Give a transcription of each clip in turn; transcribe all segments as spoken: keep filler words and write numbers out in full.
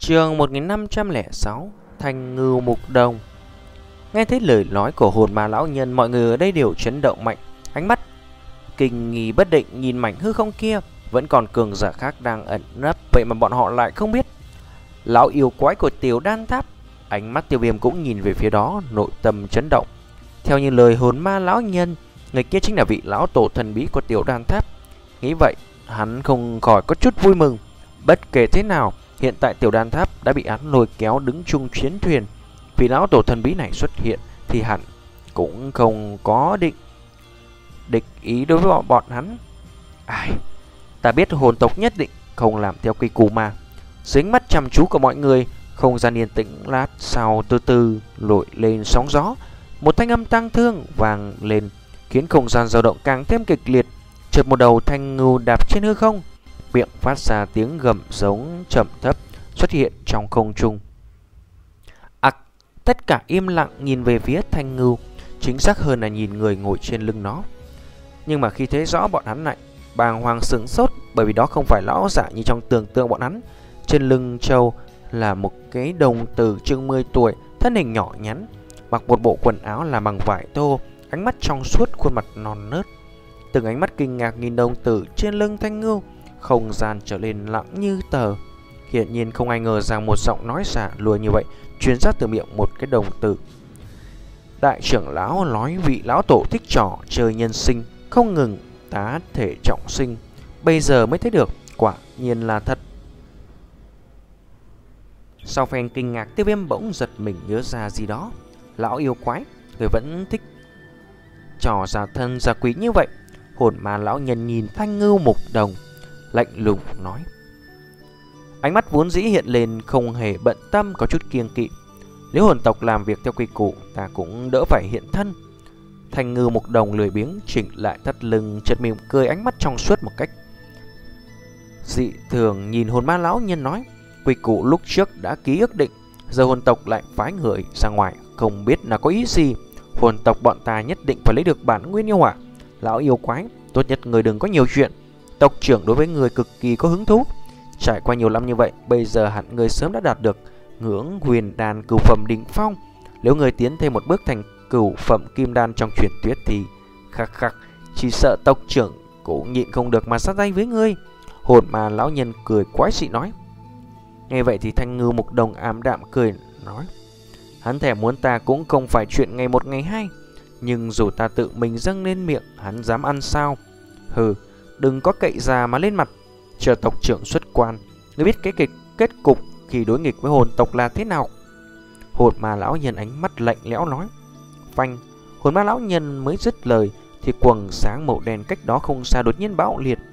Chương một nghìn năm trăm lẻ sáu. Thanh ngưu mục đồng. Nghe thấy lời nói của hồn ma lão nhân, mọi người ở đây đều chấn động mạnh, ánh mắt kinh nghi bất định nhìn mảnh hư không kia. Vẫn còn cường giả khác đang ẩn nấp, vậy mà bọn họ lại không biết. Lão yêu quái của Tiểu Đan Tháp. Ánh mắt Tiêu Viêm cũng nhìn về phía đó, nội tâm chấn động. Theo như lời hồn ma lão nhân, người kia chính là vị lão tổ thần bí của Tiểu Đan Tháp. Nghĩ vậy, hắn không khỏi có chút vui mừng. Bất kể thế nào, hiện tại Tiểu Đan Tháp đã bị hắn lôi kéo đứng chung chiến thuyền. Vì lão tổ thần bí này xuất hiện thì hẳn cũng không có định địch ý đối với bọn, bọn hắn. Ai, ta biết hồn tộc nhất định không làm theo quy củ mà. Dưới ánh mắt chăm chú của mọi người, không gian yên tĩnh lát sau từ từ nổi lên sóng gió. Một thanh âm tang thương vang lên khiến không gian dao động càng thêm kịch liệt. Chợt một đầu thanh ngưu đạp trên hư không, miệng phát ra tiếng gầm giống trầm thấp xuất hiện trong không trung. Ặc, tất cả im lặng nhìn về phía thanh ngưu, chính xác hơn là nhìn người ngồi trên lưng nó. Nhưng mà khi thấy rõ bọn hắn lại bàng hoàng sửng sốt, bởi vì đó không phải lão giả như trong tưởng tượng bọn hắn. Trên lưng trâu là một cái đồng tử chừng mười tuổi, thân hình nhỏ nhắn, mặc một bộ quần áo làm bằng vải thô, ánh mắt trong suốt, khuôn mặt non nớt. Từng ánh mắt kinh ngạc nhìn đồng tử trên lưng thanh ngưu, không gian trở nên lặng như tờ. Hiển nhiên không ai ngờ rằng một giọng nói giả lùa như vậy truyền ra từ miệng một cái đồng tử. Đại trưởng lão nói vị lão tổ thích trò chơi nhân sinh, không ngừng tá thể trọng sinh, bây giờ mới thấy được, quả nhiên là thật. Sau phen kinh ngạc, Tiêu Viêm bỗng giật mình nhớ ra gì đó. Lão yêu quái, người vẫn thích trò giả thân giả quý như vậy. Hồn ma lão nhân nhìn thanh ngưu mục đồng, lạnh lùng nói. Ánh mắt vốn dĩ hiện lên không hề bận tâm, có chút kiêng kỵ. Nếu hồn tộc làm việc theo quy củ, ta cũng đỡ phải hiện thân. Thanh ngưu mục đồng lười biếng chỉnh lại thắt lưng, chợt mỉm cười, ánh mắt trong suốt một cách dị thường nhìn hồn ma lão nhân nói. Quy củ lúc trước đã ký ước định, giờ hồn tộc lại phái người ra ngoài, không biết là có ý gì. Hồn tộc bọn ta nhất định phải lấy được bản nguyên yêu hỏa. Lão yêu quái, tốt nhất người đừng có nhiều chuyện. Tộc trưởng đối với người cực kỳ có hứng thú. Trải qua nhiều năm như vậy, bây giờ hẳn người sớm đã đạt được ngưỡng huyền đan cửu phẩm đỉnh phong. Nếu người tiến thêm một bước thành cửu phẩm kim đan trong truyền thuyết thì khắc khắc, chỉ sợ tộc trưởng cũng nhịn không được mà sát tay với ngươi. Hồn ma lão nhân cười quái dị nói. Nghe vậy thì thanh ngưu mục đồng ảm đạm cười nói. Hắn thèm muốn ta cũng không phải chuyện ngày một ngày hai, nhưng dù ta tự mình dâng lên miệng, hắn dám ăn sao? Hừ, đừng có cậy già mà lên mặt. Chờ tộc trưởng xuất quan, ngươi biết cái kịch kết cục khi đối nghịch với hồn tộc là thế nào? Hồn ma lão nhân ánh mắt lạnh lẽo nói. Phanh, hồn ma lão nhân mới dứt lời thì quầng sáng màu đen cách đó không xa đột nhiên bạo liệt.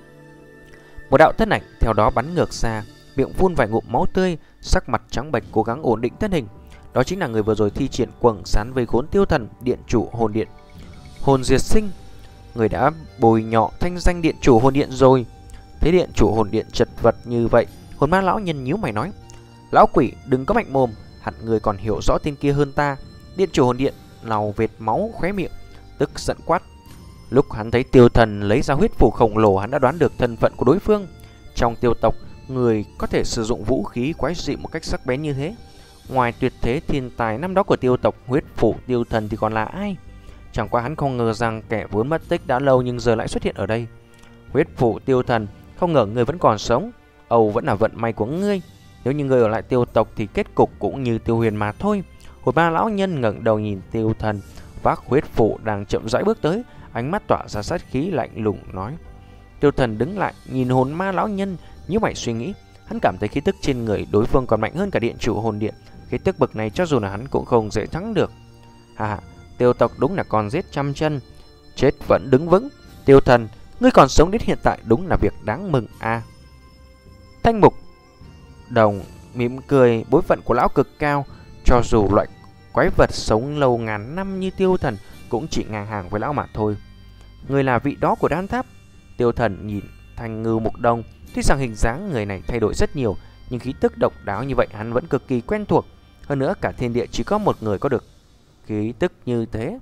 Một đạo thân ảnh theo đó bắn ngược ra, miệng phun vài ngụm máu tươi, sắc mặt trắng bệch cố gắng ổn định thân hình. Đó chính là người vừa rồi thi triển quầng sáng vây khốn Tiêu Thần, điện chủ hồn điện Hồn Diệt Sinh. Người đã bồi nhọ thanh danh điện chủ hồn điện rồi. Thấy điện chủ hồn điện chật vật như vậy, hồn ma lão nhân nhíu mày nói. Lão quỷ, đừng có mạnh mồm, hẳn người còn hiểu rõ tên kia hơn ta. Điện chủ hồn điện lau vệt máu khóe miệng, tức giận quát. Lúc hắn thấy Tiêu Thần lấy ra huyết phù khổng lồ, hắn đã đoán được thân phận của đối phương. Trong Tiêu tộc, người có thể sử dụng vũ khí quái dị một cách sắc bén như thế, ngoài tuyệt thế thiên tài năm đó của Tiêu tộc huyết phủ Tiêu Thần thì còn là ai? Chẳng qua hắn không ngờ rằng kẻ vốn mất tích đã lâu nhưng giờ lại xuất hiện ở đây. Huyết phủ Tiêu Thần, không ngờ người vẫn còn sống. Âu vẫn là vận may của ngươi. Nếu như ngươi ở lại Tiêu tộc thì kết cục cũng như Tiêu Huyền mà thôi. Hồn ma lão nhân ngẩng đầu nhìn Tiêu Thần vác huyết phủ đang chậm rãi bước tới, ánh mắt tỏa ra sát khí lạnh lùng nói. Tiêu Thần đứng lại nhìn hồn ma lão nhân, như mày suy nghĩ. Hắn cảm thấy khí tức trên người đối phương còn mạnh hơn cả điện chủ hồn điện. Khí tức bậc này cho dù là hắn cũng không dễ thắng được. Hà, Tiêu tộc đúng là con giết trăm chân, chết vẫn đứng vững. Tiêu Thần, ngươi còn sống đến hiện tại đúng là việc đáng mừng a. À, Thanh mục đồng mỉm cười, bối phận của lão cực cao, cho dù loại quái vật sống lâu ngàn năm như Tiêu Thần cũng chỉ ngang hàng với lão mà thôi. Người là vị đó của Đan Tháp. Tiêu Thần nhìn thanh ngưu mục đồng, tuy rằng hình dáng người này thay đổi rất nhiều, nhưng khí tức độc đáo như vậy hắn vẫn cực kỳ quen thuộc. Hơn nữa cả thiên địa chỉ có một người có được khí tức như thế.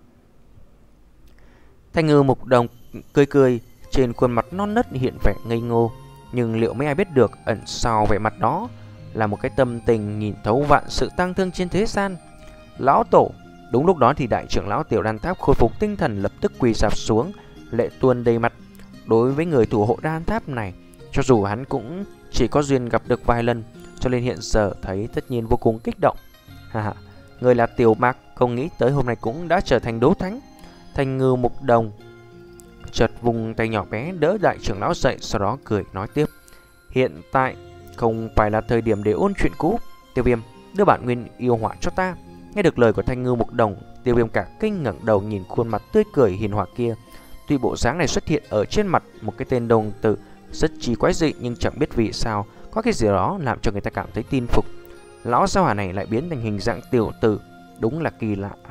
Thanh ngưu mục đồng cười cười, trên khuôn mặt non nớt hiện vẻ ngây ngô. Nhưng liệu mấy ai biết được ẩn sau vẻ mặt đó là một cái tâm tình nhìn thấu vạn sự tang thương trên thế gian. Lão tổ. Đúng lúc đó thì đại trưởng lão Tiểu Đan Tháp khôi phục tinh thần, lập tức quỳ rạp xuống, lệ tuôn đầy mặt. Đối với người thủ hộ đan tháp này, cho dù hắn cũng chỉ có duyên gặp được vài lần, cho nên hiện giờ thấy tất nhiên vô cùng kích động. Ha ha, người là Tiểu Mạc, không nghĩ tới hôm nay cũng đã trở thành đấu thánh. Thanh Ngưu Mục Đồng chợt vùng tay nhỏ bé đỡ đại trưởng lão dậy, sau đó cười nói tiếp: hiện tại không phải là thời điểm để ôn chuyện cũ. Tiêu Viêm, đưa bản nguyên yêu hỏa cho ta. Nghe được lời của Thanh Ngưu Mục Đồng, Tiêu Viêm cả kinh ngẩng đầu nhìn khuôn mặt tươi cười hiền hòa kia. Tuy bộ dáng này xuất hiện ở trên mặt một cái tên đồng tử rất chi quái dị, nhưng chẳng biết vì sao có cái gì đó làm cho người ta cảm thấy tin phục. Lão gia hỏa này lại biến thành hình dạng tiểu tử, đúng là kỳ lạ.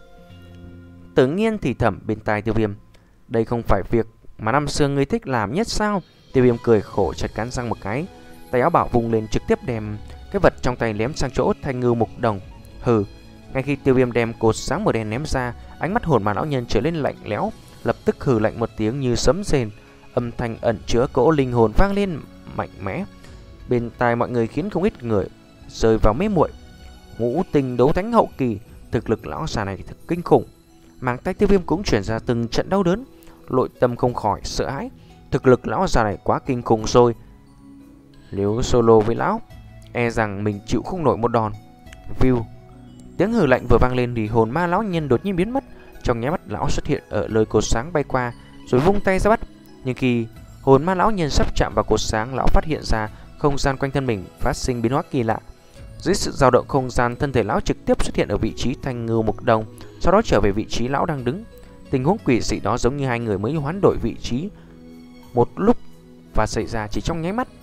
Tự nhiên thì thầm bên tai Tiêu Viêm: đây không phải việc mà năm xưa ngươi thích làm nhất sao? Tiêu Viêm cười khổ, chợt cắn răng một cái, tay áo bảo vung lên trực tiếp đem cái vật trong tay ném sang chỗ Thanh Ngưu Mục Đồng. Hừ. Ngay khi Tiêu Viêm đem cột sáng màu đen ném ra, ánh mắt hồn ma lão nhân trở lên lạnh lẽo, lập tức hừ lạnh một tiếng như sấm rền, âm thanh ẩn chứa cỗ linh hồn vang lên mạnh mẽ bên tai mọi người, khiến không ít người rơi vào mê muội. Ngũ tinh đấu thánh hậu kỳ, thực lực lão già này thật kinh khủng. Màng tay Tiêu Viêm cũng chuyển ra từng trận đau đớn, nội tâm không khỏi sợ hãi. Thực lực lão già này quá kinh khủng rồi, nếu solo với lão, e rằng mình chịu không nổi một đòn. View. Tiếng hừ lạnh vừa vang lên thì hồn ma lão nhân đột nhiên biến mất. Trong nháy mắt lão xuất hiện ở nơi cột sáng bay qua, rồi vung tay ra bắt. Nhưng khi hồn ma lão nhân sắp chạm vào cột sáng, lão phát hiện ra không gian quanh thân mình phát sinh biến hóa kỳ lạ. Dưới sự dao động không gian, thân thể lão trực tiếp xuất hiện ở vị trí Thanh Ngưu Mục Đồng, sau đó trở về vị trí lão đang đứng. Tình huống quỷ dị đó giống như hai người mới hoán đổi vị trí một lúc và xảy ra chỉ trong nháy mắt.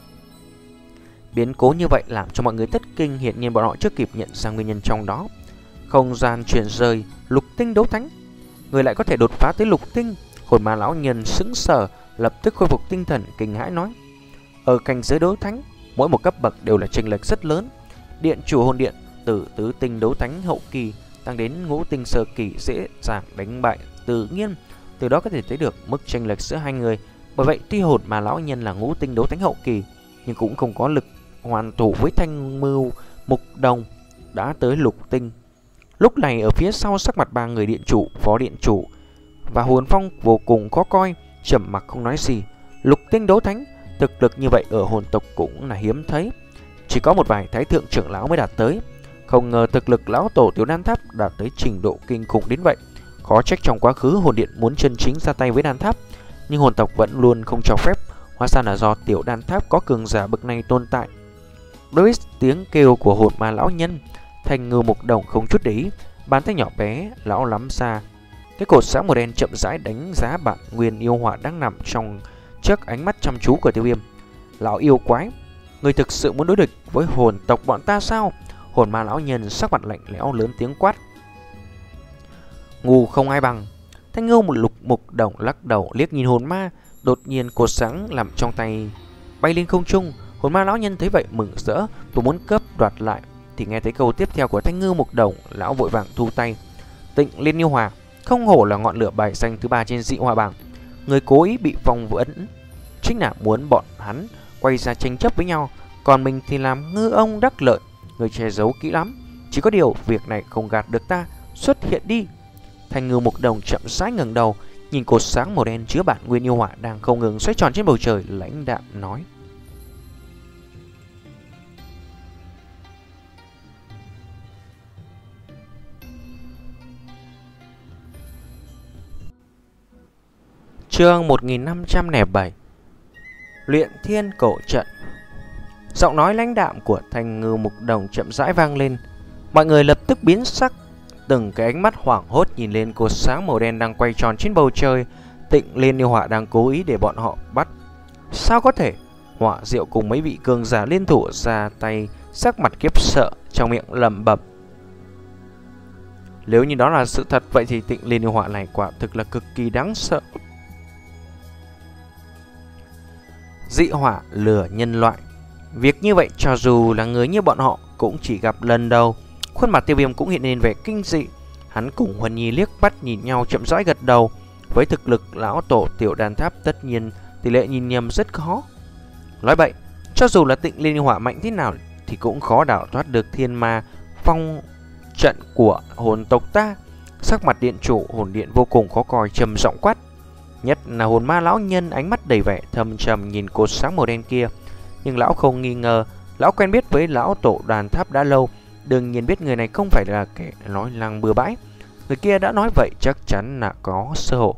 Biến cố như vậy làm cho mọi người thất kinh, hiện nhiên bọn họ chưa kịp nhận ra nguyên nhân trong đó. Không gian chuyển rời, lục tinh đấu thánh, người lại có thể đột phá tới lục tinh. Hồn ma lão nhân sững sờ, lập tức khôi phục tinh thần, kinh hãi nói: ở cảnh giới đấu thánh, mỗi một cấp bậc đều là chênh lệch rất lớn. Điện chủ hồn điện từ tứ tinh đấu thánh hậu kỳ tăng đến ngũ tinh sơ kỳ dễ dàng đánh bại tự nhiên. Từ đó có thể thấy được mức chênh lệch giữa hai người. Bởi vậy tuy hồn ma lão nhân là ngũ tinh đấu thánh hậu kỳ, nhưng cũng không có lực hoàn thủ với Thanh Ngưu Mục Đồng đã tới lục tinh. Lúc này ở phía sau, sắc mặt ba người điện chủ, phó điện chủ và Hồn Phong vô cùng khó coi, trầm mặc không nói gì. Lục tinh đấu thánh, thực lực như vậy ở hồn tộc cũng là hiếm thấy, chỉ có một vài thái thượng trưởng lão mới đạt tới. Không ngờ thực lực lão tổ Tiểu Đan Tháp đạt tới trình độ kinh khủng đến vậy. Khó trách trong quá khứ hồn điện muốn chân chính ra tay với Đan Tháp, nhưng hồn tộc vẫn luôn không cho phép. Hóa ra là do Tiểu Đan Tháp có cường giả bậc này tồn tại. Đối với tiếng kêu của hồn ma lão nhân, Thanh Ngưu Mục Đồng không chút để ý, bàn tay nhỏ bé lão lắm ra cái cột sáng màu đen, chậm rãi đánh giá bản nguyên yêu hỏa đang nằm trong trước ánh mắt chăm chú của Tiêu Viêm. Lão yêu quái, người thực sự muốn đối địch với hồn tộc bọn ta sao? Hồn ma lão nhân sắc mặt lạnh lẽo lớn tiếng quát. Ngu không ai bằng. Thanh Ngưu một lục Mục Đồng lắc đầu liếc nhìn hồn ma, đột nhiên cột sáng làm trong tay bay lên không trung. Hồn ma lão nhân thấy vậy mừng rỡ, vừa muốn cướp đoạt lại thì nghe thấy câu tiếp theo của Thanh Ngưu Mục Đồng, lão vội vàng thu tay. Tịnh Liên Yêu Hỏa, không hổ là ngọn lửa bài xanh thứ ba trên dị hỏa bảng. Người cố ý bị phong ấn chính là muốn bọn hắn quay ra tranh chấp với nhau, còn mình thì làm ngư ông đắc lợi. Người che giấu kỹ lắm, chỉ có điều việc này không gạt được ta, xuất hiện đi. Thanh Ngưu Mục Đồng chậm rãi ngẩng đầu, nhìn cột sáng màu đen chứa bản nguyên yêu hỏa đang không ngừng xoay tròn trên bầu trời, lãnh đạm nói. Chương một nghìn năm trăm lẻ bảy. Luyện Thiên Cổ Trận. Giọng nói lãnh đạm của Thanh Ngưu Mục Đồng chậm rãi vang lên. Mọi người lập tức biến sắc, từng cái ánh mắt hoảng hốt nhìn lên cột sáng màu đen đang quay tròn trên bầu trời. Tịnh Liên Yêu Hỏa đang cố ý để bọn họ bắt. Sao có thể? Hỏa Diệu cùng mấy vị cường giả liên thủ ra tay, sắc mặt khiếp sợ, trong miệng lẩm bẩm. Nếu như đó là sự thật, vậy thì Tịnh Liên Yêu Hỏa này quả thực là cực kỳ đáng sợ. Dị hỏa lừa nhân loại, việc như vậy cho dù là người như bọn họ cũng chỉ gặp lần đầu. Khuôn mặt Tiêu Viêm cũng hiện lên vẻ kinh dị. Hắn cùng Huân Nhi liếc mắt nhìn nhau, chậm rãi gật đầu. Với thực lực lão tổ Tiểu Đan Tháp, tất nhiên tỷ lệ nhìn nhầm rất khó. Nói vậy, cho dù là Tịnh Liên Yêu Hỏa mạnh thế nào thì thì cũng khó đảo thoát được thiên ma phong trận của hồn tộc ta. Sắc mặt điện chủ hồn điện vô cùng khó coi, trầm giọng quát. Nhất là hồn ma lão nhân ánh mắt đầy vẻ thâm trầm nhìn cột sáng màu đen kia. Nhưng lão không nghi ngờ, lão quen biết với lão tổ đàn tháp đã lâu, đương nhiên biết người này không phải là kẻ nói lăng bừa bãi. Người kia đã nói vậy chắc chắn là có sơ hở.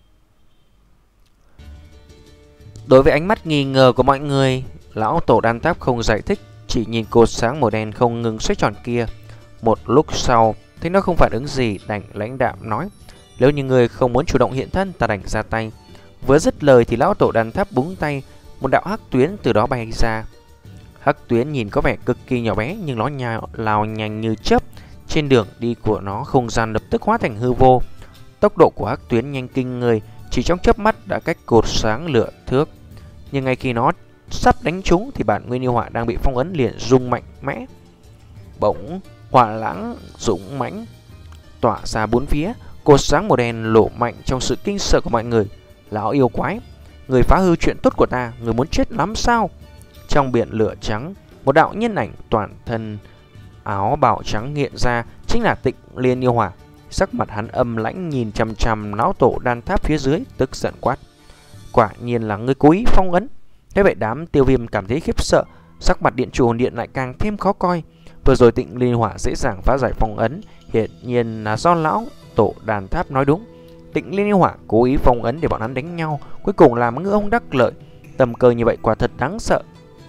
Đối với ánh mắt nghi ngờ của mọi người, lão tổ đan tháp không giải thích, chỉ nhìn cột sáng màu đen không ngừng xoay tròn kia. Một lúc sau, thấy nó không phản ứng gì, đành lãnh đạm nói: nếu như người không muốn chủ động hiện thân, ta đành ra tay. Vừa dứt lời thì lão tổ đan tháp búng tay, một đạo hắc tuyến từ đó bay ra. Hắc tuyến nhìn có vẻ cực kỳ nhỏ bé, nhưng nó nhào lao nhanh như chớp. Trên đường đi của nó, không gian lập tức hóa thành hư vô. Tốc độ của hắc tuyến nhanh kinh người, chỉ trong chớp mắt đã cách cột sáng lửa thước. Nhưng ngay khi nó sắp đánh trúng thì bản nguyên yêu hỏa đang bị phong ấn liền rung mạnh mẽ. Bỗng hỏa lãng dũng mãnh tỏa ra bốn phía, cột sáng màu đen lộ mạnh trong sự kinh sợ của mọi người. Lão yêu quái, người phá hư chuyện tốt của ta, người muốn chết lắm sao? Trong biển lửa trắng, một đạo nhân ảnh toàn thân áo bào trắng hiện ra, chính là Tịnh Liên yêu hỏa. Sắc mặt hắn âm lãnh nhìn chằm chằm lão tổ đan tháp phía dưới, tức giận quát: quả nhiên là người cố ý phong ấn. Thế vậy đám Tiêu Viêm cảm thấy khiếp sợ, sắc mặt điện chủ hồn điện lại càng thêm khó coi. Vừa rồi Tịnh Liên hỏa dễ dàng phá giải phong ấn, hiện nhiên là do lão tổ đàn tháp nói đúng. Tịnh Liên yêu hỏa cố ý phong ấn để bọn hắn đánh nhau, cuối cùng làm ngư ông đắc lợi. Tầm cơ như vậy quả thật đáng sợ.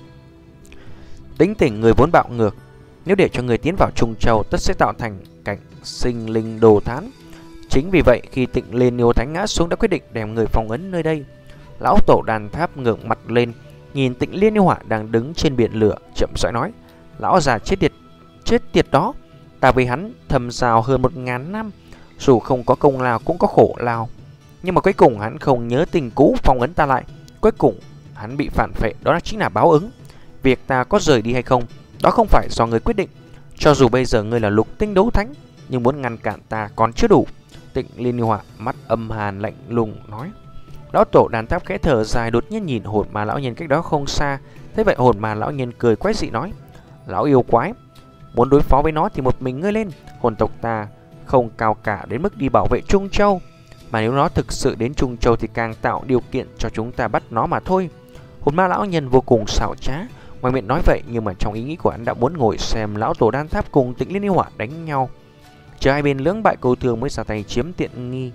Tính tình người vốn bạo ngược, nếu để cho người tiến vào Trung Châu tất sẽ tạo thành cảnh sinh linh đồ thán. Chính vì vậy khi Tịnh Liên yêu thánh ngã xuống đã quyết định đem người phong ấn nơi đây. Lão tổ đàn tháp ngẩng mặt lên, nhìn Tịnh Liên yêu hỏa đang đứng trên biển lửa, chậm rãi nói: lão già chết tiệt, chết tiệt đó, ta với hắn thầm giao hơn một ngàn năm, dù không có công lao cũng có khổ lao. Nhưng mà cuối cùng hắn không nhớ tình cũ phong ấn ta lại, cuối cùng hắn bị phản phệ, đó là chính là báo ứng. Việc ta có rời đi hay không, đó không phải do người quyết định. Cho dù bây giờ ngươi là lục tinh đấu thánh, nhưng muốn ngăn cản ta còn chưa đủ. Tịnh Liên yêu hỏa mắt âm hàn lạnh lùng nói. Lão tổ đàn tháp khẽ thở dài, đột nhiên nhìn hồn ma lão nhân cách đó không xa. Thế vậy hồn ma lão nhân cười quái dị nói: lão yêu quái, muốn đối phó với nó thì một mình ngươi lên. Hồn tộc ta không cao cả đến mức đi bảo vệ Trung Châu, mà nếu nó thực sự đến Trung Châu thì càng tạo điều kiện cho chúng ta bắt nó mà thôi. Hồn ma lão nhân vô cùng xảo trá, ngoài miệng nói vậy nhưng mà trong ý nghĩ của hắn đã muốn ngồi xem lão tổ đan tháp cùng Tịnh Liên yêu hỏa đánh nhau, chờ hai bên lưỡng bại câu thương mới ra tay chiếm tiện nghi.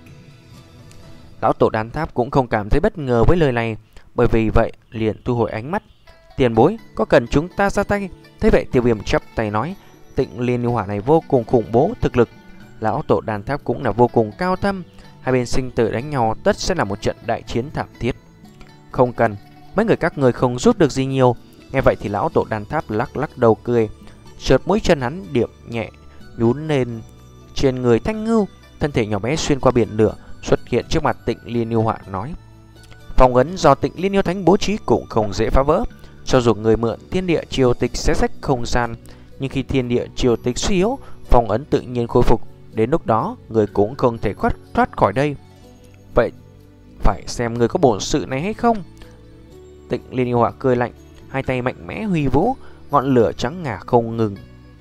Lão tổ đan tháp cũng không cảm thấy bất ngờ với lời này, bởi vì vậy liền thu hồi ánh mắt. Tiền bối, có cần chúng ta ra tay? Thế vậy Tiêu Viêm chắp tay nói: Tịnh Liên yêu hỏa này vô cùng khủng bố, thực lực lão tổ đan tháp cũng là vô cùng cao thâm, hai bên sinh tử đánh nhau tất sẽ là một trận đại chiến thảm thiết. Không cần, mấy người các người không rút được gì nhiều. Nghe vậy thì lão tổ đan tháp lắc lắc đầu cười, chợt mũi chân hắn điểm nhẹ nhún lên trên người Thanh Ngưu, thân thể nhỏ bé xuyên qua biển lửa xuất hiện trước mặt Tịnh Liên yêu hỏa, nói: phong ấn do Tịnh Liên yêu thánh bố trí cũng không dễ phá vỡ. Cho dù người mượn thiên địa triều tịch xé rách không gian, nhưng khi thiên địa triều tịch suy yếu, phong ấn tự nhiên khôi phục. Đến lúc đó người cũng không thể thoát thoát khỏi đây. Vậy phải xem người có bổn sự này hay không. Tịnh Liên yêu hỏa cười lạnh, hai tay mạnh mẽ huy vũ, ngọn lửa trắng ngà không ngừng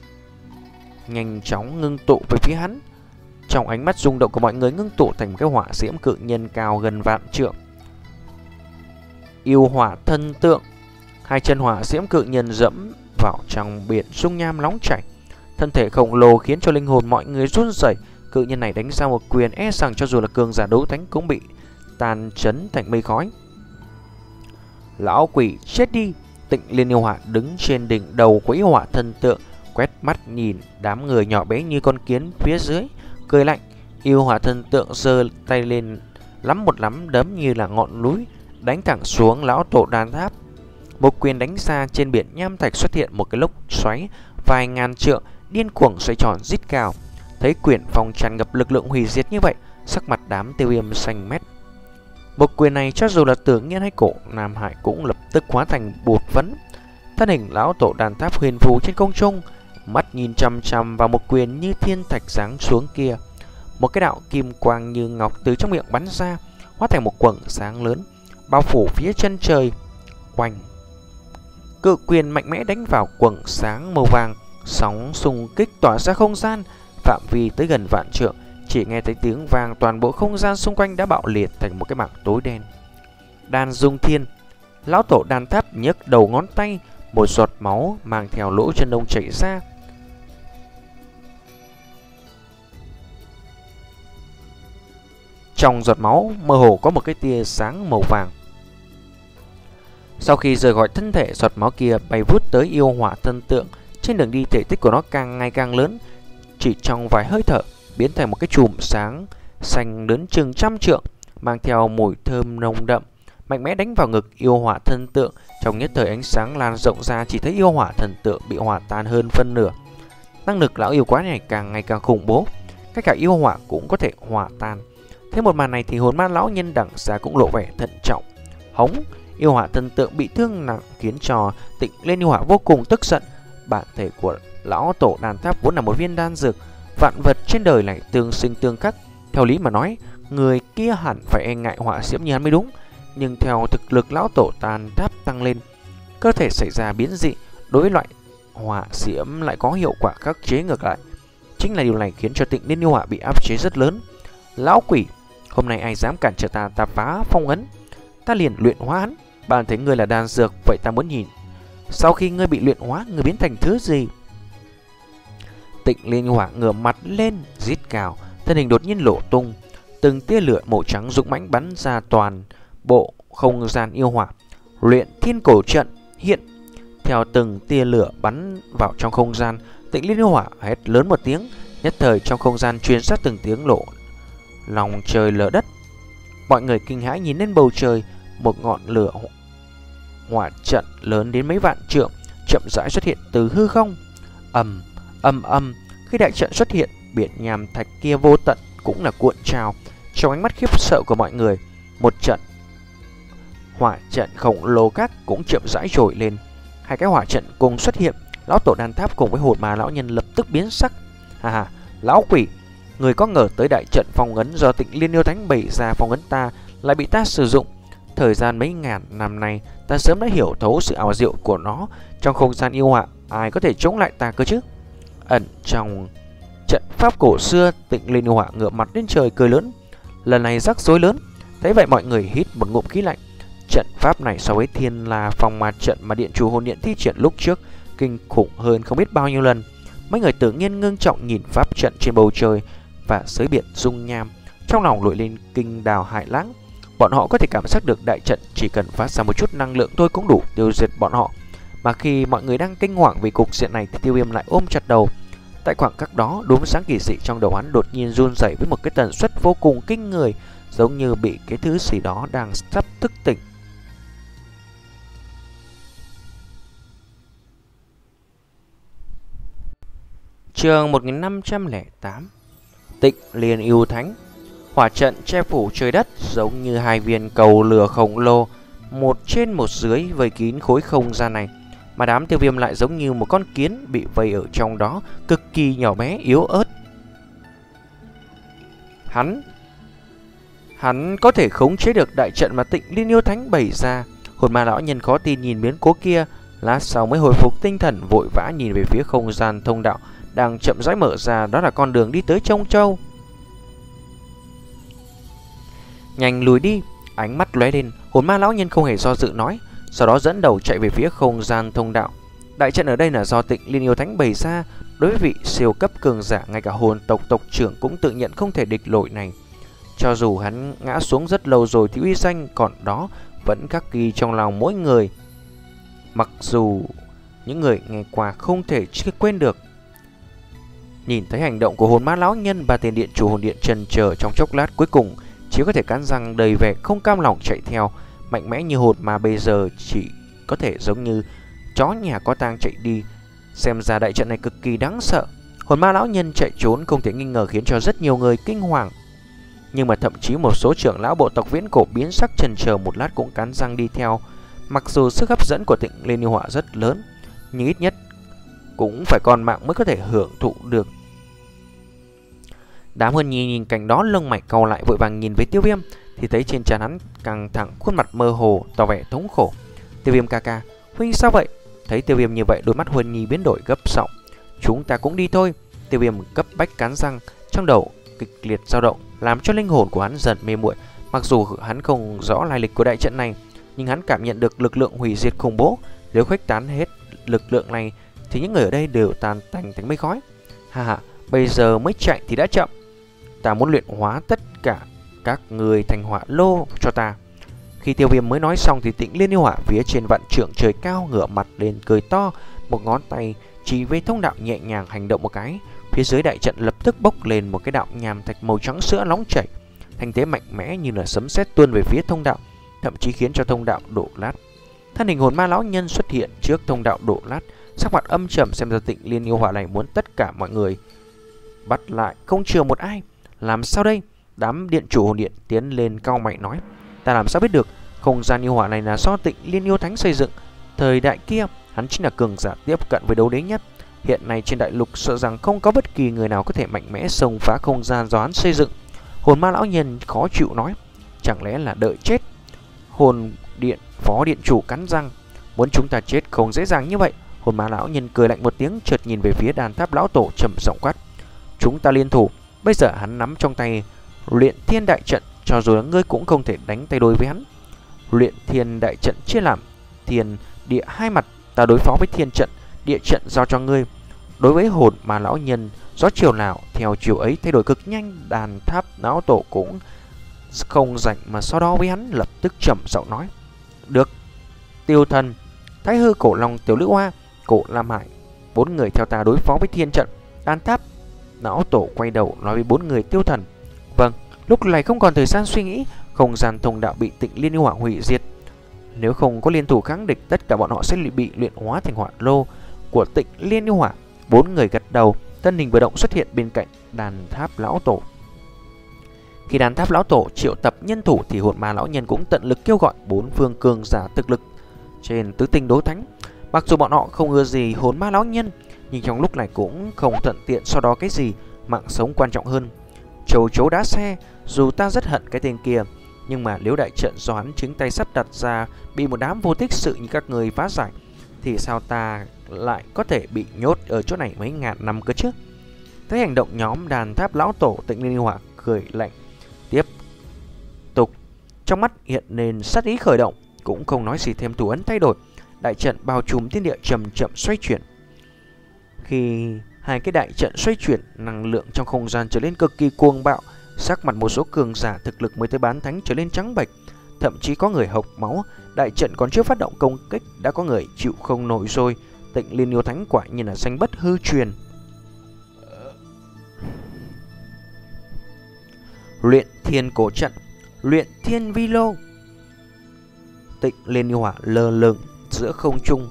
nhanh chóng ngưng tụ về phía hắn. Trong ánh mắt rung động của mọi người ngưng tụ thành một cái hỏa diễm cự nhân cao gần vạn trượng. Yêu hỏa thân tượng. Hai chân hỏa diễm cự nhân dẫm vào trong biển dung nham nóng chảy, thân thể khổng lồ khiến cho linh hồn mọi người run rẩy. Cự nhân này đánh ra một quyền e rằng cho dù là cường giả đấu thánh cũng bị tan chấn thành mây khói. Lão quỷ chết đi. Tịnh Liên yêu hỏa đứng trên đỉnh đầu của yêu hỏa thân tượng, quét mắt nhìn đám người nhỏ bé như con kiến phía dưới, cười lạnh. Yêu hỏa thân tượng giơ tay lên, lắm một lắm đấm như là ngọn núi, đánh thẳng xuống lão tổ đan tháp. Một quyền đánh ra, trên biển nham thạch xuất hiện một cái lốc xoáy vài ngàn trượng, điên cuồng xoay tròn rít cao. Thấy quyền phong tràn ngập lực lượng hủy diệt như vậy, sắc mặt đám Tiêu Viêm xanh mét. Một quyền này cho dù là Tưởng Nhiên hay Cổ Nam Hải cũng lập tức hóa thành bột phấn. Thân hình lão tổ đàn tháp huyền phù trên không trung, mắt nhìn chăm chăm vào một quyền như thiên thạch giáng xuống kia. Một cái đạo kim quang như ngọc từ trong miệng bắn ra, hóa thành một quầng sáng lớn bao phủ phía chân trời. Quanh cự quyền mạnh mẽ đánh vào quầng sáng màu vàng, sóng xung kích tỏa ra không gian, phạm vi tới gần vạn trượng. Chỉ nghe thấy tiếng vang, toàn bộ không gian xung quanh đã bạo liệt thành một cái mảng tối đen. Đan Dung Thiên, lão tổ đan tháp nhấc đầu ngón tay, một giọt máu mang theo lỗ chân lông chảy ra. Trong giọt máu mơ hồ có một cái tia sáng màu vàng. Sau khi rời khỏi thân thể, giọt máu kia bay vút tới yêu hỏa thân tượng. Trên đường đi, thể tích của nó càng ngày càng lớn, chỉ trong vài hơi thở biến thành một cái chùm sáng xanh lớn chừng trăm trượng, mang theo mùi thơm nồng đậm, mạnh mẽ đánh vào ngực yêu hỏa thân tượng. Trong nhất thời ánh sáng lan rộng ra, chỉ thấy yêu hỏa thần tượng bị hòa tan hơn phân nửa. Năng lực lão yêu quái này càng ngày càng khủng bố, cách cả yêu hỏa cũng có thể hòa tan. Thế một màn này thì hồn ma lão nhân đằng xa cũng lộ vẻ thận trọng. Hống! Yêu hỏa thần tượng bị thương nặng khiến cho Tịnh Liên yêu hỏa vô cùng tức giận. Bản thể của lão tổ đan tháp vốn là một viên đan dược, vạn vật trên đời lại tương sinh tương khắc. Theo lý mà nói, người kia hẳn phải e ngại hỏa diễm như hắn mới đúng. Nhưng theo thực lực lão tổ đan tháp tăng lên, cơ thể xảy ra biến dị, đối với loại hỏa diễm lại có hiệu quả khắc chế ngược lại. Chính là điều này khiến cho Tịnh Liên yêu hỏa bị áp chế rất lớn. Lão quỷ, hôm nay ai dám cản trở ta, ta phá phong ấn, ta liền luyện hóa hắn. Bạn thấy ngươi là đan dược, vậy ta muốn nhìn sau khi ngươi bị luyện hóa, ngươi biến thành thứ gì? Tịnh Liên hỏa ngửa mặt lên rít gào, thân hình đột nhiên lộ tung, từng tia lửa màu trắng dũng mãnh bắn ra toàn bộ không gian yêu hỏa. Luyện thiên cổ trận hiện. Theo từng tia lửa bắn vào trong không gian, Tịnh Liên yêu hỏa hét lớn một tiếng, nhất thời trong không gian truyền ra từng tiếng lộ lòng trời lở đất. Mọi người kinh hãi nhìn lên bầu trời, một ngọn lửa hỏa trận lớn đến mấy vạn trượng chậm rãi xuất hiện từ hư không. Ầm ầm ầm, khi đại trận xuất hiện, biển nham thạch kia vô tận cũng là cuộn trào. Trong ánh mắt khiếp sợ của mọi người, một trận hỏa trận khổng lồ khác cũng chậm rãi trồi lên. Hai cái hỏa trận cùng xuất hiện, lão tổ đan tháp cùng với hồn ma lão nhân lập tức biến sắc. Hà hà, lão quỷ, người có ngờ tới đại trận phong ấn do Tịnh Liên yêu thánh bày ra phong ấn ta lại bị ta sử dụng. Thời gian mấy ngàn năm nay, ta sớm đã hiểu thấu sự ảo diệu của nó. Trong không gian yêu hỏa, ai có thể chống lại ta cơ chứ? Ẩn trong trận pháp cổ xưa, Tịnh Liên yêu hỏa ngửa mặt lên trời cười lớn. Lần này rắc rối lớn. Thấy vậy mọi người hít một ngụm khí lạnh. Trận pháp này so với Thiên La Phong Ma trận mà Điện Chủ Hồn Điện thi triển lúc trước kinh khủng hơn không biết bao nhiêu lần. Mấy người tự nhiên ngưng trọng nhìn pháp trận trên bầu trời và dưới biển dung nham, trong lòng nổi lên kinh đào hải lãng. Bọn họ có thể cảm giác được đại trận chỉ cần phát ra một chút năng lượng thôi cũng đủ tiêu diệt bọn họ. Mà khi mọi người đang kinh hoàng về cục diện này thì Tiêu Viêm lại ôm chặt đầu. Tại khoảng khắc đó, đốm sáng kỳ dị trong đầu hắn đột nhiên run rẩy với một cái tần suất vô cùng kinh người, giống như bị cái thứ gì đó đang sắp thức tỉnh. Chương một nghìn năm trăm lẻ tám. Tịnh Liên yêu thánh. Hỏa trận che phủ trời đất giống như hai viên cầu lửa khổng lồ, một trên một dưới vây kín khối không gian này. Mà đám Tiêu Viêm lại giống như một con kiến bị vây ở trong đó, cực kỳ nhỏ bé yếu ớt. Hắn Hắn có thể khống chế được đại trận mà Tịnh Liên yêu thánh bày ra. Hồn ma lão nhân khó tin nhìn biến cố kia, lát sau mới hồi phục tinh thần, vội vã nhìn về phía không gian thông đạo đang chậm rãi mở ra, đó là con đường đi tới Trông Châu. Nhanh lùi đi, ánh mắt lóe lên, hồn ma lão nhân không hề do dự nói, sau đó dẫn đầu chạy về phía không gian thông đạo. Đại trận ở đây là do Tịnh Liên yêu thánh bày ra, đối với vị siêu cấp cường giả ngay cả hồn tộc tộc trưởng cũng tự nhận không thể địch nổi này. Cho dù hắn ngã xuống rất lâu rồi thì uy danh còn đó vẫn khắc ghi trong lòng mỗi người. Mặc dù những người nghe qua không thể quên được. Nhìn thấy hành động của hồn ma lão nhân, ba tên điện chủ hồn điện chần chờ trong chốc lát, cuối cùng chỉ có thể cắn răng đầy vẻ không cam lòng chạy theo. Mạnh mẽ như hồn ma bây giờ chỉ có thể giống như chó nhà có tang chạy đi. Xem ra đại trận này cực kỳ đáng sợ. Hồn ma lão nhân chạy trốn không thể nghi ngờ khiến cho rất nhiều người kinh hoàng. Nhưng mà thậm chí một số trưởng lão bộ tộc viễn cổ biến sắc chần chờ một lát cũng cắn răng đi theo. Mặc dù sức hấp dẫn của Tịnh Liên yêu hỏa rất lớn, nhưng ít nhất cũng phải còn mạng mới có thể hưởng thụ được. Đám Hân Nhi nhìn cảnh đó lông mày cau lại, vội vàng nhìn với Tiêu Viêm thì thấy trên trán hắn căng thẳng, khuôn mặt mơ hồ tỏ vẻ thống khổ. Tiêu Viêm ca ca, huynh sao vậy? Thấy Tiêu Viêm như vậy, đôi mắt Huân Nhi biến đổi gấp giọng: "Chúng ta cũng đi thôi." Tiêu Viêm cấp bách cắn răng, trong đầu kịch liệt dao động, làm cho linh hồn của hắn dần mê muội. Mặc dù hắn không rõ lai lịch của đại trận này, nhưng hắn cảm nhận được lực lượng hủy diệt khủng bố. Nếu khuếch tán hết lực lượng này thì những người ở đây đều tan tành thành mây khói. Ha ha, bây giờ mới chạy thì đã chậm. Ta muốn luyện hóa tất cả các người thành hỏa lô cho ta. Khi Tiêu Viêm mới nói xong thì Tịnh Liên yêu hỏa phía trên vạn trượng trời cao ngửa mặt lên cười to, một ngón tay chỉ về thông đạo nhẹ nhàng hành động một cái, phía dưới đại trận lập tức bốc lên một cái đạo nham thạch màu trắng sữa nóng chảy, thanh thế mạnh mẽ như là sấm sét tuôn về phía thông đạo, thậm chí khiến cho thông đạo đổ lát. Thân hình hồn ma lão nhân xuất hiện trước thông đạo đổ lát, sắc mặt âm trầm, xem ra Tịnh Liên yêu hỏa này muốn tất cả mọi người bắt lại, không chừa một ai. Làm sao đây? Đám điện chủ hồn điện tiến lên cau mày nói: "Ta làm sao biết được? Không gian yêu hỏa này là do Tịnh Liên yêu thánh xây dựng. Thời đại kia, hắn chính là cường giả tiếp cận với đấu đế nhất. Hiện nay trên đại lục sợ rằng không có bất kỳ người nào có thể mạnh mẽ xông phá không gian do hắn xây dựng." Hồn ma lão nhân khó chịu nói: "Chẳng lẽ là đợi chết?" Hồn điện phó điện chủ cắn răng: "Muốn chúng ta chết không dễ dàng như vậy." Hồn ma lão nhân cười lạnh một tiếng, chợt nhìn về phía đàn tháp lão tổ trầm giọng quát: "Chúng ta liên thủ." Bây giờ hắn nắm trong tay Luyện Thiên đại trận, cho dù là ngươi cũng không thể đánh tay đôi với hắn. Luyện Thiên đại trận chia làm thiên địa hai mặt, ta đối phó với thiên trận, địa trận giao cho ngươi. Đối với hồn mà lão nhân, gió chiều nào theo chiều ấy thay đổi cực nhanh. Đàn tháp lão tổ cũng không rảnh mà so đo với hắn, lập tức trầm giọng nói: "Được." Tiêu Thần, Thái Hư, Cổ Long, Tiểu Lữ Hoa, Cổ Lam Hải, bốn người theo ta đối phó với thiên trận. Đàn tháp lão tổ quay đầu nói với bốn người Tiêu Thần: "Vâng." Lúc này không còn thời gian suy nghĩ, không gian thông đạo bị Tịnh Liên yêu hỏa hủy diệt. Nếu không có liên thủ kháng địch, tất cả bọn họ sẽ bị luyện hóa thành hỏa lô của Tịnh Liên yêu hỏa. Bốn người gật đầu, thân hình vừa động xuất hiện bên cạnh đàn tháp lão tổ. Khi đàn tháp lão tổ triệu tập nhân thủ thì hồn ma lão nhân cũng tận lực kêu gọi bốn phương cường giả thực lực trên tứ tinh đấu thánh. Mặc dù bọn họ không ưa gì hồn ma lão nhân, nhưng trong lúc này cũng không thuận tiện so đó cái gì, mạng sống quan trọng hơn. Châu chấu đá xe, dù ta rất hận cái tên kia, nhưng mà nếu đại trận do hắn chính tay sắp đặt ra bị một đám vô tích sự như các người phá giải, thì sao ta lại có thể bị nhốt ở chỗ này mấy ngàn năm cơ chứ? Thấy hành động nhóm đàn tháp lão tổ, Tịnh Liên yêu hỏa cười lạnh tiếp tục, trong mắt hiện lên sát ý khởi động, cũng không nói gì thêm, thủ ấn thay đổi, đại trận bao trùm thiên địa chậm chậm xoay chuyển. Khi hai cái đại trận xoay chuyển, năng lượng trong không gian trở nên cực kỳ cuồng bạo, sắc mặt một số cường giả thực lực mới tới bán thánh trở nên trắng bệch, thậm chí có người hộc máu. Đại trận còn chưa phát động công kích đã có người chịu không nổi rồi. Tịnh Liên yêu thánh quả nhiên là danh bất hư truyền. Luyện Thiên cổ trận, Luyện Thiên vi lô. Tịnh Liên yêu hỏa lơ lửng giữa không trung,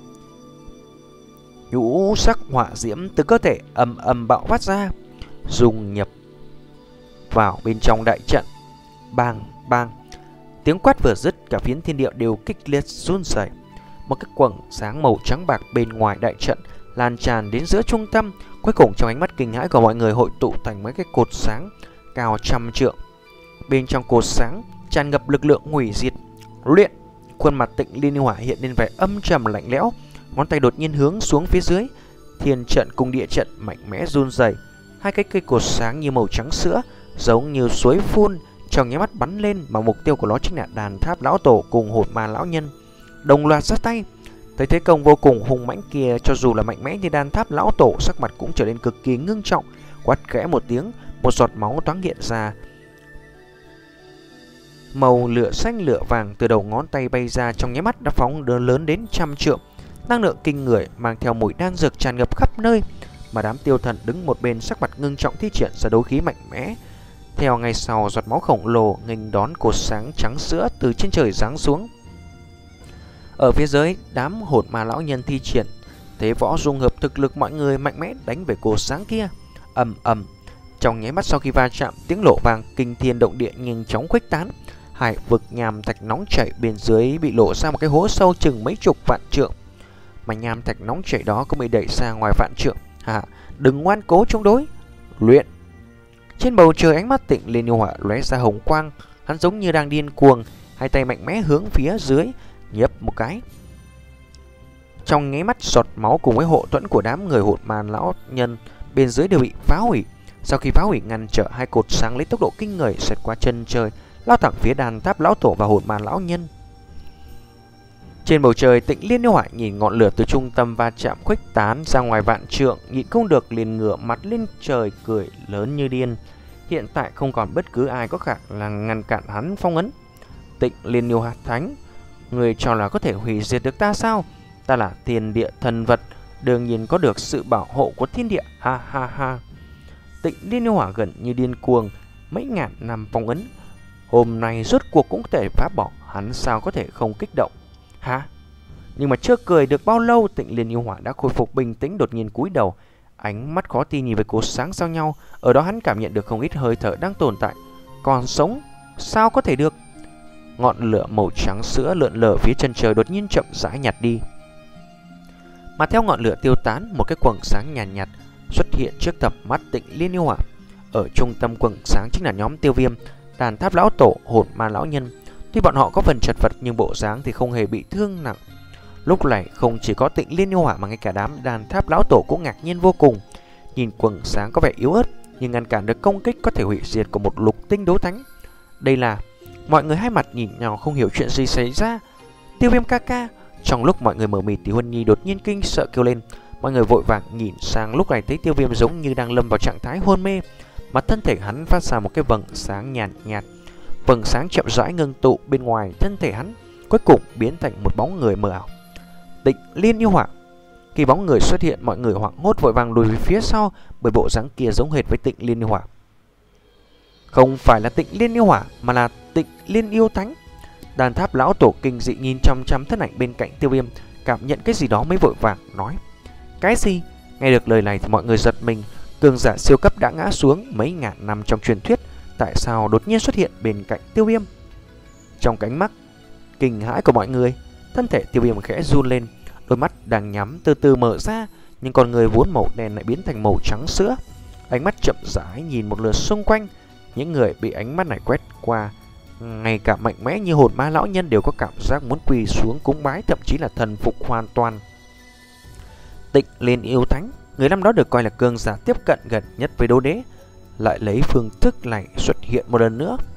nhũ sắc hỏa diễm từ cơ thể ầm ầm bạo phát ra, dung nhập vào bên trong đại trận. Bang bang, tiếng quát vừa dứt, cả phiến thiên địa đều kịch liệt run rẩy. Một cái quầng sáng màu trắng bạc bên ngoài đại trận lan tràn đến giữa trung tâm, cuối cùng trong ánh mắt kinh hãi của mọi người hội tụ thành mấy cái cột sáng cao trăm trượng. Bên trong cột sáng tràn ngập lực lượng hủy diệt. Luyện, khuôn mặt Tịnh Liên yêu hỏa hiện lên vẻ âm trầm lạnh lẽo, ngón tay đột nhiên hướng xuống phía dưới. Thiên trận cùng địa trận mạnh mẽ run rẩy, hai cái cây cột sáng như màu trắng sữa, giống như suối phun, trong nháy mắt bắn lên, mà mục tiêu của nó chính là đàn tháp lão tổ cùng hồn ma lão nhân. Đồng loạt ra tay. Thấy thế công vô cùng hùng mãnh kia, cho dù là mạnh mẽ như đàn tháp lão tổ, sắc mặt cũng trở nên cực kỳ ngưng trọng, quát khẽ một tiếng, một giọt máu thoáng hiện ra. Màu lửa xanh lửa vàng từ đầu ngón tay bay ra, trong nháy mắt đã phóng lớn đến trăm trượng. Năng lượng kinh người mang theo mùi đan dược tràn ngập khắp nơi, mà đám Tiêu Thần đứng một bên sắc mặt ngưng trọng thi triển ra đấu khí mạnh mẽ. Theo ngay sau, giọt máu khổng lồ nghênh đón cột sáng trắng sữa từ trên trời giáng xuống. Ở phía dưới, đám hồn ma lão nhân thi triển thế võ dung hợp thực lực mọi người mạnh mẽ đánh về cột sáng kia. Ầm ầm, trong nháy mắt sau khi va chạm, tiếng nổ vang kinh thiên động địa nhanh chóng khuếch tán. Hải vực nham thạch nóng chảy bên dưới bị lộ ra một cái hố sâu chừng mấy chục vạn trượng, mà nham thạch nóng chảy đó cũng bị đẩy ra ngoài vạn trượng. Hà, đừng ngoan cố chống đối. Luyện. Trên bầu trời, ánh mắt Tịnh Liên yêu hỏa lóe ra hồng quang, hắn giống như đang điên cuồng, hai tay mạnh mẽ hướng phía dưới nhấp một cái. Trong nháy mắt, giọt máu cùng với hộ thuẫn của đám người hồn ma lão nhân bên dưới đều bị phá hủy. Sau khi phá hủy ngăn trở, hai cột sáng lấy tốc độ kinh người xẹt qua chân trời, lao thẳng phía đàn tháp lão tổ và hồn ma lão nhân. Trên bầu trời, Tịnh Liên yêu hỏa nhìn ngọn lửa từ trung tâm va chạm khuếch tán ra ngoài vạn trượng, nhịn không được liền ngửa mặt lên trời cười lớn như điên. Hiện tại không còn bất cứ ai có khả năng ngăn cản hắn phong ấn. Tịnh Liên yêu hỏa thánh, người cho là có thể hủy diệt được ta sao? Ta là thiên địa thần vật, đương nhiên có được sự bảo hộ của thiên địa, ha ha ha. Tịnh Liên yêu hỏa gần như điên cuồng, mấy ngàn năm phong ấn, hôm nay rốt cuộc cũng có thể phá bỏ, hắn sao có thể không kích động? Hả? Nhưng mà chưa cười được bao lâu, Tịnh Liên yêu hỏa đã khôi phục bình tĩnh, đột nhiên cúi đầu, ánh mắt khó tin nhìn về cột sáng giao nhau. Ở đó hắn cảm nhận được không ít hơi thở đang tồn tại. Còn sống? Sao có thể được? Ngọn lửa màu trắng sữa lượn lờ phía chân trời đột nhiên chậm rãi nhạt đi. Mà theo ngọn lửa tiêu tán, một cái quầng sáng nhàn nhạt, nhạt xuất hiện trước tầm mắt Tịnh Liên yêu hỏa. Ở trung tâm quầng sáng chính là nhóm Tiêu Viêm, đàn tháp lão tổ, hồn ma lão nhân. Tuy bọn họ có phần chật vật nhưng bộ dáng thì không hề bị thương nặng. Lúc này không chỉ có Tịnh Liên yêu hỏa mà ngay cả đám đàn tháp lão tổ cũng ngạc nhiên vô cùng. Nhìn quầng sáng có vẻ yếu ớt nhưng ngăn cản được công kích có thể hủy diệt của một lục tinh đấu thánh. Đây là... Mọi người hai mặt nhìn nhau không hiểu chuyện gì xảy ra. Tiêu Viêm ca ca. Trong lúc mọi người mờ mịt thì Huân Nhi đột nhiên kinh sợ kêu lên. Mọi người vội vàng nhìn sang, lúc này thấy Tiêu Viêm giống như đang lâm vào trạng thái hôn mê, mà thân thể hắn phát ra một cái vầng sáng nhàn nhạt, nhạt. Vầng sáng chậm rãi ngưng tụ bên ngoài thân thể hắn, cuối cùng biến thành một bóng người mờ ảo. Tịnh Liên yêu hỏa. Khi bóng người xuất hiện, mọi người hoảng hốt vội vàng lùi về phía sau, bởi bộ dáng kia giống hệt với Tịnh Liên yêu hỏa. Không phải là Tịnh Liên yêu hỏa mà là Tịnh Liên yêu thánh. Đàn tháp lão tổ kinh dị nhìn chăm chăm thân ảnh bên cạnh Tiêu Viêm, cảm nhận cái gì đó mới vội vàng nói: Cái gì? Nghe được lời này thì mọi người giật mình. Cường giả siêu cấp đã ngã xuống mấy ngàn năm trong truyền thuyết, tại sao đột nhiên xuất hiện bên cạnh Tiêu Viêm? Trong cánh mắt kinh hãi của mọi người, thân thể Tiêu Viêm khẽ run lên, đôi mắt đang nhắm từ từ mở ra, nhưng con người vốn màu đen lại biến thành màu trắng sữa. Ánh mắt chậm rãi nhìn một lượt xung quanh. Những người bị ánh mắt này quét qua, ngay cả mạnh mẽ như hồn ma lão nhân đều có cảm giác muốn quỳ xuống cúng bái, thậm chí là thần phục hoàn toàn. Tịnh Liên yêu thánh, người năm đó được coi là cường giả tiếp cận gần nhất với đấu đế, lại lấy phương thức này xuất hiện một lần nữa.